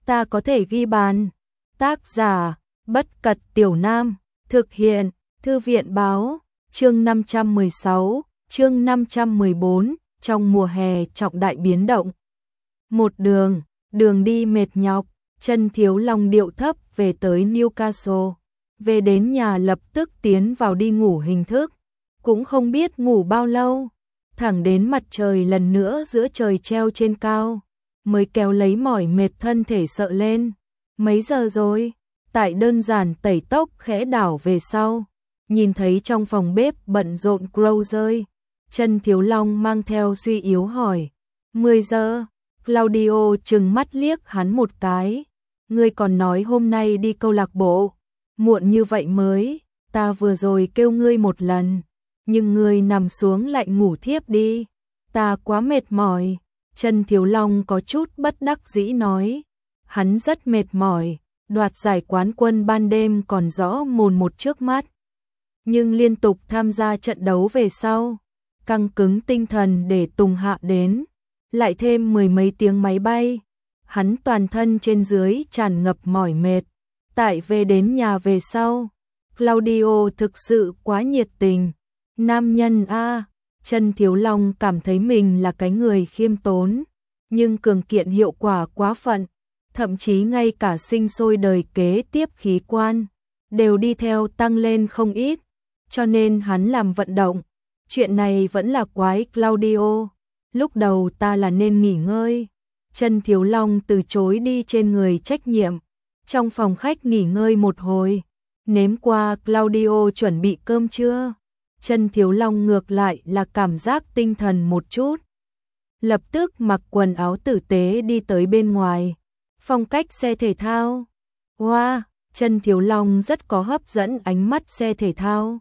ta có thể ghi bàn. Tác giả, Bất Cật Tiểu Nam, thực hiện, Thư viện báo, chương 516, chương 514, trong mùa hè trọng đại biến động. Một đường đi mệt nhọc, Trần Thiếu Long điệu thấp về tới Newcastle. Về đến nhà lập tức tiến vào đi ngủ hình thức. Cũng không biết ngủ bao lâu, thẳng đến mặt trời lần nữa giữa trời treo trên cao, mới kéo lấy mỏi mệt thân thể sợ lên. Mấy giờ rồi? Tại đơn giản tẩy tóc khẽ đảo về sau, nhìn thấy trong phòng bếp bận rộn Crow rơi. Trần Thiếu Long mang theo suy yếu hỏi. 10 giờ, Claudio trừng mắt liếc hắn một cái. Ngươi còn nói hôm nay đi câu lạc bộ, muộn như vậy mới, ta vừa rồi kêu ngươi một lần, nhưng ngươi nằm xuống lại ngủ thiếp đi, ta quá mệt mỏi. Trần Thiếu Long có chút bất đắc dĩ nói, hắn rất mệt mỏi, đoạt giải quán quân ban đêm còn rõ mồn một trước mắt. Nhưng liên tục tham gia trận đấu về sau, căng cứng tinh thần để Tùng Hạ đến, lại thêm 10 mấy tiếng máy bay, hắn toàn thân trên dưới tràn ngập mỏi mệt. Tại về đến nhà về sau, Claudio thực sự quá nhiệt tình. Nam nhân a, Trần Thiếu Long cảm thấy mình là cái người khiêm tốn, nhưng cường kiện hiệu quả quá phận, thậm chí ngay cả sinh sôi đời kế tiếp khí quan đều đi theo tăng lên không ít, cho nên hắn làm vận động. Chuyện này vẫn là quái Claudio, lúc đầu ta là nên nghỉ ngơi. Trần Thiếu Long từ chối đi trên người trách nhiệm, trong phòng khách nghỉ ngơi một hồi, nếm qua Claudio chuẩn bị cơm trưa. Trần Thiếu Long ngược lại là cảm giác tinh thần một chút, lập tức mặc quần áo tử tế đi tới bên ngoài, phong cách xe thể thao. Wow, Trần Thiếu Long rất có hấp dẫn ánh mắt xe thể thao.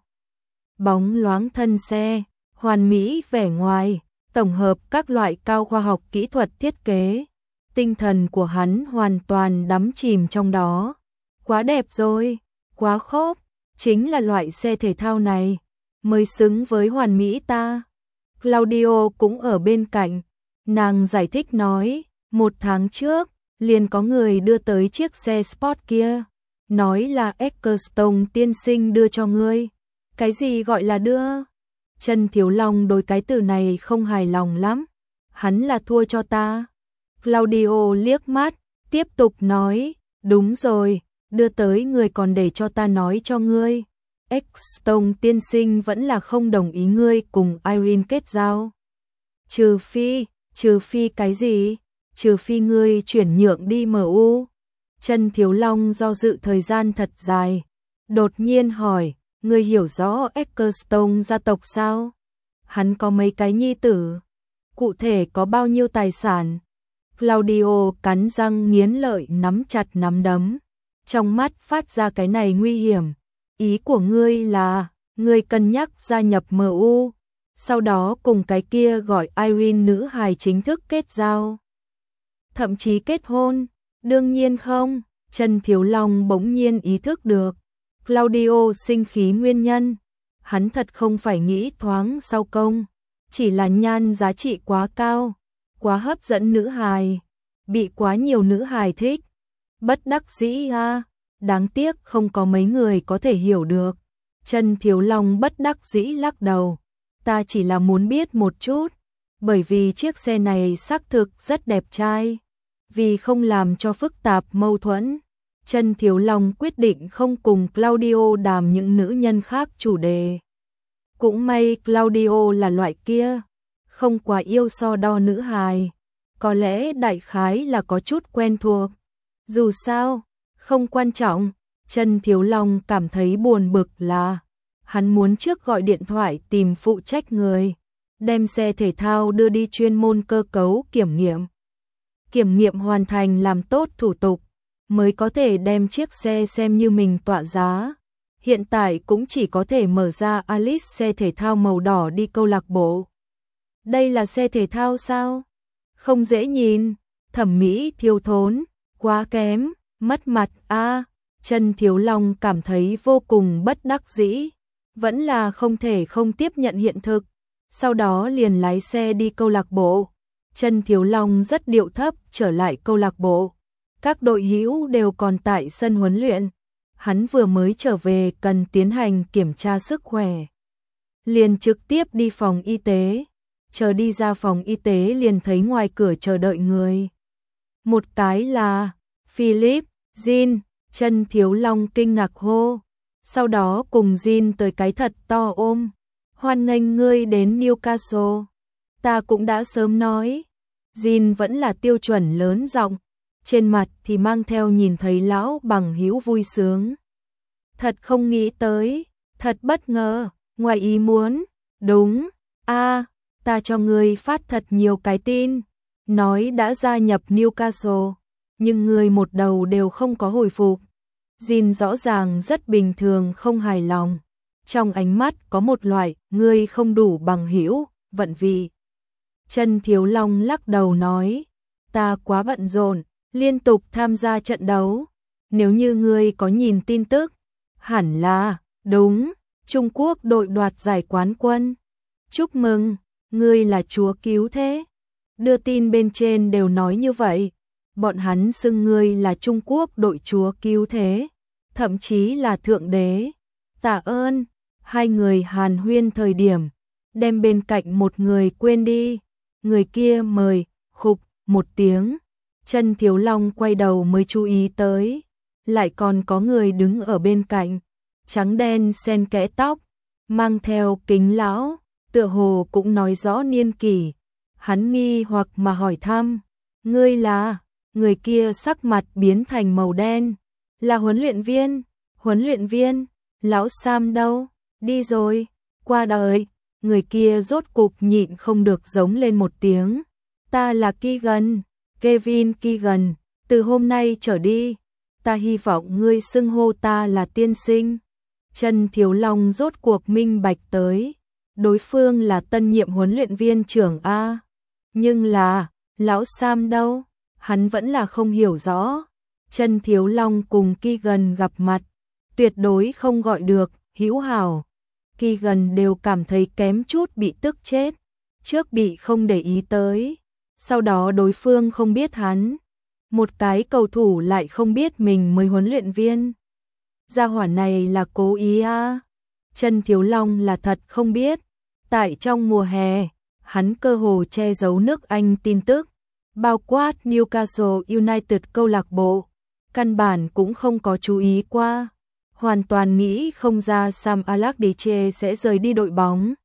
Bóng loáng thân xe, hoàn mỹ vẻ ngoài, tổng hợp các loại cao khoa học kỹ thuật thiết kế. Tinh thần của hắn hoàn toàn đắm chìm trong đó. Quá đẹp rồi, quá khốp, chính là loại xe thể thao này mới xứng với hoàn mỹ ta. Claudio cũng ở bên cạnh, nàng giải thích nói, 1 tháng trước, liền có người đưa tới chiếc xe sport kia, nói là Eccleston tiên sinh đưa cho ngươi. Cái gì gọi là đưa? Trần Thiếu Long đối cái từ này không hài lòng lắm. Hắn là thua cho ta. Claudio liếc mắt, tiếp tục nói, đúng rồi, đưa tới người còn để cho ta nói cho ngươi. Eccleston tiên sinh vẫn là không đồng ý ngươi cùng Irene kết giao. Trừ phi cái gì? Trừ phi ngươi chuyển nhượng đi MU. Trần Thiếu Long do dự thời gian thật dài, đột nhiên hỏi, ngươi hiểu rõ Eccleston gia tộc sao? Hắn có mấy cái nhi tử? Cụ thể có bao nhiêu tài sản? Claudio cắn răng nghiến lợi nắm chặt nắm đấm, trong mắt phát ra cái này nguy hiểm. Ý của ngươi là, ngươi cân nhắc gia nhập MU, sau đó cùng cái kia gọi Irene nữ hài chính thức kết giao, thậm chí kết hôn? Đương nhiên không. Trần Thiếu Long bỗng nhiên ý thức được Claudio sinh khí nguyên nhân. Hắn thật không phải nghĩ thoáng sau công, chỉ là nhan giá trị quá cao, quá hấp dẫn nữ hài, bị quá nhiều nữ hài thích. Bất đắc dĩ a, đáng tiếc không có mấy người có thể hiểu được. Trần Thiếu Long bất đắc dĩ lắc đầu, ta chỉ là muốn biết một chút, bởi vì chiếc xe này xác thực rất đẹp trai. Vì không làm cho phức tạp mâu thuẫn, Trần Thiếu Long quyết định không cùng Claudio đàm những nữ nhân khác chủ đề. Cũng may Claudio là loại kia, không quá yêu so đo nữ hài, có lẽ đại khái là có chút quen thuộc. Dù sao, không quan trọng. Trần Thiếu Long cảm thấy buồn bực là, hắn muốn trước gọi điện thoại tìm phụ trách người, đem xe thể thao đưa đi chuyên môn cơ cấu kiểm nghiệm hoàn thành làm tốt thủ tục, mới có thể đem chiếc xe xem như mình tọa giá. Hiện tại cũng chỉ có thể mở ra Alice xe thể thao màu đỏ đi câu lạc bộ. Đây là xe thể thao sao? Không dễ nhìn, thẩm mỹ thiếu thốn, quá kém, mất mặt a. Trần Thiếu Long cảm thấy vô cùng bất đắc dĩ, vẫn là không thể không tiếp nhận hiện thực, sau đó liền lái xe đi câu lạc bộ. Trần Thiếu Long rất điệu thấp trở lại câu lạc bộ, Các đội hữu đều còn tại sân huấn luyện. Hắn vừa mới trở về cần tiến hành kiểm tra sức khỏe. Liền trực tiếp đi phòng y tế. Chờ đi ra phòng y tế liền thấy ngoài cửa chờ đợi người. Một cái là Philip, Jin, Chân Thiếu Long kinh ngạc hô. Sau đó cùng Jin tới cái thật to ôm. Hoan nghênh ngươi đến Newcastle. Ta cũng đã sớm nói. Jin vẫn là tiêu chuẩn lớn giọng, trên mặt thì mang theo nhìn thấy lão bằng hữu vui sướng. Thật không nghĩ tới, thật bất ngờ, ngoài ý muốn. Đúng, ta cho ngươi phát thật nhiều cái tin, nói đã gia nhập Newcastle, nhưng ngươi một đầu đều không có hồi phục. Jin rõ ràng rất bình thường không hài lòng, trong ánh mắt có một loại ngươi không đủ bằng hữu, vận vị. Chân Thiếu Long lắc đầu nói, ta quá bận rộn, liên tục tham gia trận đấu. Nếu như ngươi có nhìn tin tức, hẳn là, đúng, Trung Quốc đội đoạt giải quán quân. Chúc mừng, ngươi là chúa cứu thế. Đưa tin bên trên đều nói như vậy. Bọn hắn xưng ngươi là Trung Quốc đội chúa cứu thế, thậm chí là thượng đế. Tạ ơn. Hai người hàn huyên thời điểm, đem bên cạnh một người quên đi. Người kia mời, khục, một tiếng. Chân Thiếu Long quay đầu mới chú ý tới. Lại còn có người đứng ở bên cạnh. Trắng đen xen kẽ tóc, mang theo kính lão, tựa hồ cũng nói rõ niên kỷ. Hắn nghi hoặc mà hỏi thăm. Ngươi là? Người kia sắc mặt biến thành màu đen. Là huấn luyện viên. Huấn luyện viên? Lão Sam đâu? Đi rồi. Qua đời. Người kia rốt cục nhịn không được giống lên một tiếng. Ta là Keegan, Kevin Keegan, từ hôm nay trở đi, ta hy vọng ngươi xưng hô ta là tiên sinh. Chân Thiếu Long rốt cuộc minh bạch tới, đối phương là tân nhiệm huấn luyện viên trưởng A. Nhưng là, lão Sam đâu? Hắn vẫn là không hiểu rõ. Chân Thiếu Long cùng Keegan gặp mặt, tuyệt đối không gọi được hữu hảo. Keegan đều cảm thấy kém chút bị tức chết, trước bị không để ý tới, sau đó đối phương không biết hắn, một cái cầu thủ lại không biết mình mới huấn luyện viên. Gia hỏa này là cố ý à? Chân Thiếu Long là thật không biết, tại trong mùa hè, hắn cơ hồ che giấu nước Anh tin tức, bao quát Newcastle United câu lạc bộ, căn bản cũng không có chú ý qua. Hoàn toàn nghĩ không ra Sam Allardyce sẽ rời đi đội bóng.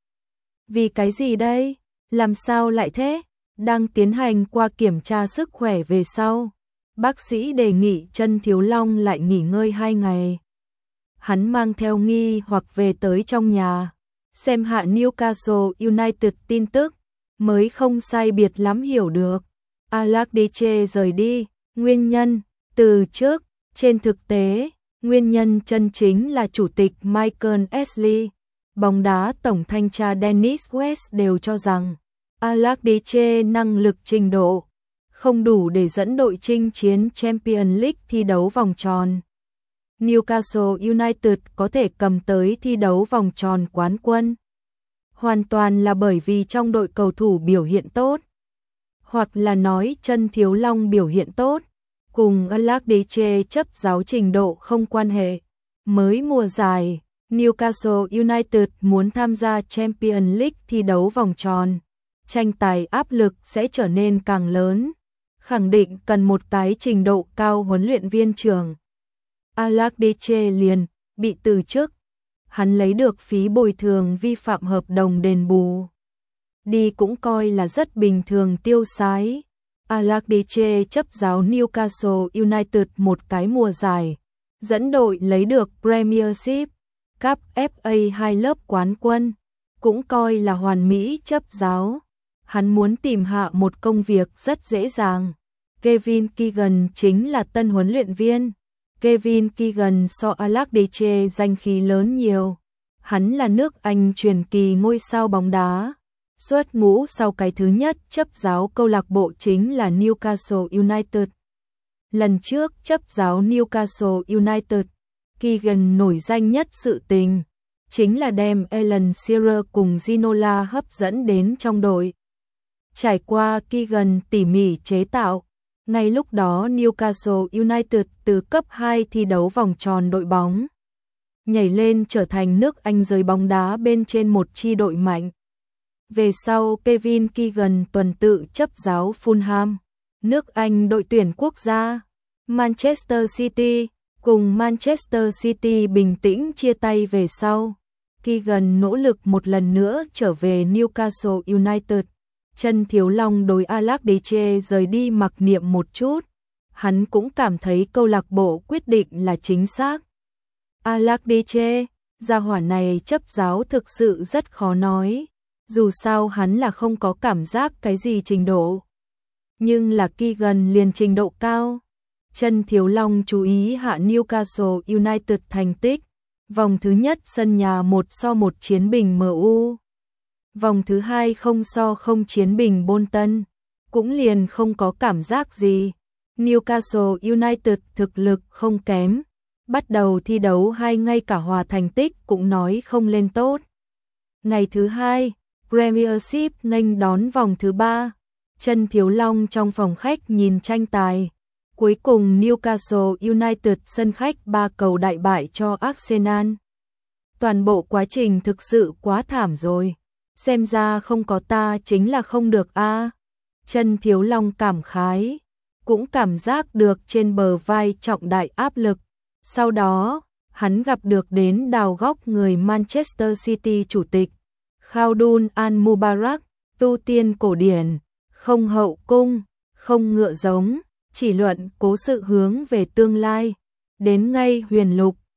Vì cái gì đây? Làm sao lại thế? Đang tiến hành qua kiểm tra sức khỏe về sau. Bác sĩ đề nghị Chân Thiếu Long lại nghỉ ngơi 2 ngày. Hắn mang theo nghi hoặc về tới trong nhà. Xem hạ Newcastle United tin tức. Mới không sai biệt lắm hiểu được. Allardyce rời đi. Nguyên nhân, từ trước, trên thực tế. Nguyên nhân chân chính là chủ tịch Michael Ashley, bóng đá tổng thanh tra Dennis West đều cho rằng Allardyce năng lực trình độ không đủ để dẫn đội chinh chiến Champions League thi đấu vòng tròn. Newcastle United có thể cầm tới thi đấu vòng tròn quán quân, hoàn toàn là bởi vì trong đội cầu thủ biểu hiện tốt, hoặc là nói Chân Thiếu Long biểu hiện tốt. Cùng Allardyce chấp giáo trình độ không quan hệ. Mới mùa giải, Newcastle United muốn tham gia Champions League thi đấu vòng tròn. Tranh tài áp lực sẽ trở nên càng lớn. Khẳng định cần một cái trình độ cao huấn luyện viên trưởng. Allardyce liền bị từ chức. Hắn lấy được phí bồi thường vi phạm hợp đồng đền bù. Đi cũng coi là rất bình thường tiêu sái. Allardyce chấp giáo Newcastle United một cái mùa giải, dẫn đội lấy được Premiership, Cup FA 2 lớp quán quân, cũng coi là hoàn mỹ chấp giáo. Hắn muốn tìm hạ một công việc rất dễ dàng. Kevin Keegan chính là tân huấn luyện viên. Kevin Keegan so Allardyce danh khí lớn nhiều. Hắn là nước Anh truyền kỳ ngôi sao bóng đá. Xuất ngũ sau cái thứ nhất chấp giáo câu lạc bộ chính là Newcastle United. Lần trước chấp giáo Newcastle United, Keegan nổi danh nhất sự tình, chính là đem Alan Shearer cùng Ginola hấp dẫn đến trong đội. Trải qua Keegan tỉ mỉ chế tạo, Ngay lúc đó Newcastle United từ cấp 2 thi đấu vòng tròn đội bóng, nhảy lên trở thành nước Anh giới bóng đá bên trên một chi đội mạnh. Về sau Kevin Keegan tuần tự chấp giáo Fulham, nước Anh đội tuyển quốc gia, Manchester City, cùng Manchester City bình tĩnh chia tay về sau. Keegan nỗ lực một lần nữa trở về Newcastle United. Chân Thiếu Long đối Allardyce rời đi mặc niệm một chút. Hắn cũng cảm thấy câu lạc bộ quyết định là chính xác. Allardyce, gia hỏa này chấp giáo thực sự rất khó nói. Dù sao hắn là không có cảm giác cái gì trình độ. Nhưng là Keegan liền trình độ cao. Chân Thiếu Long chú ý hạ Newcastle United thành tích. Vòng thứ nhất sân nhà 1-1 chiến bình MU. Vòng thứ hai 0-0 chiến bình Bolton. Cũng liền không có cảm giác gì. Newcastle United thực lực không kém. Bắt đầu thi đấu hay ngay cả hòa thành tích cũng nói không lên tốt. Ngày thứ hai, Premiership nghênh đón vòng thứ ba. Chân Thiếu Long trong phòng khách nhìn tranh tài. Cuối cùng Newcastle United sân khách 3 cầu đại bại cho Arsenal. Toàn bộ quá trình thực sự quá thảm rồi. Xem ra không có ta chính là không được a. Chân Thiếu Long cảm khái, cũng cảm giác được trên bờ vai trọng đại áp lực. Sau đó, hắn gặp được đến đào góc người Manchester City chủ tịch Khaldoon Al-Mubarak, tu tiên cổ điển, không hậu cung, không ngựa giống, chỉ luận cố sự hướng về tương lai. Đến ngay huyền lục,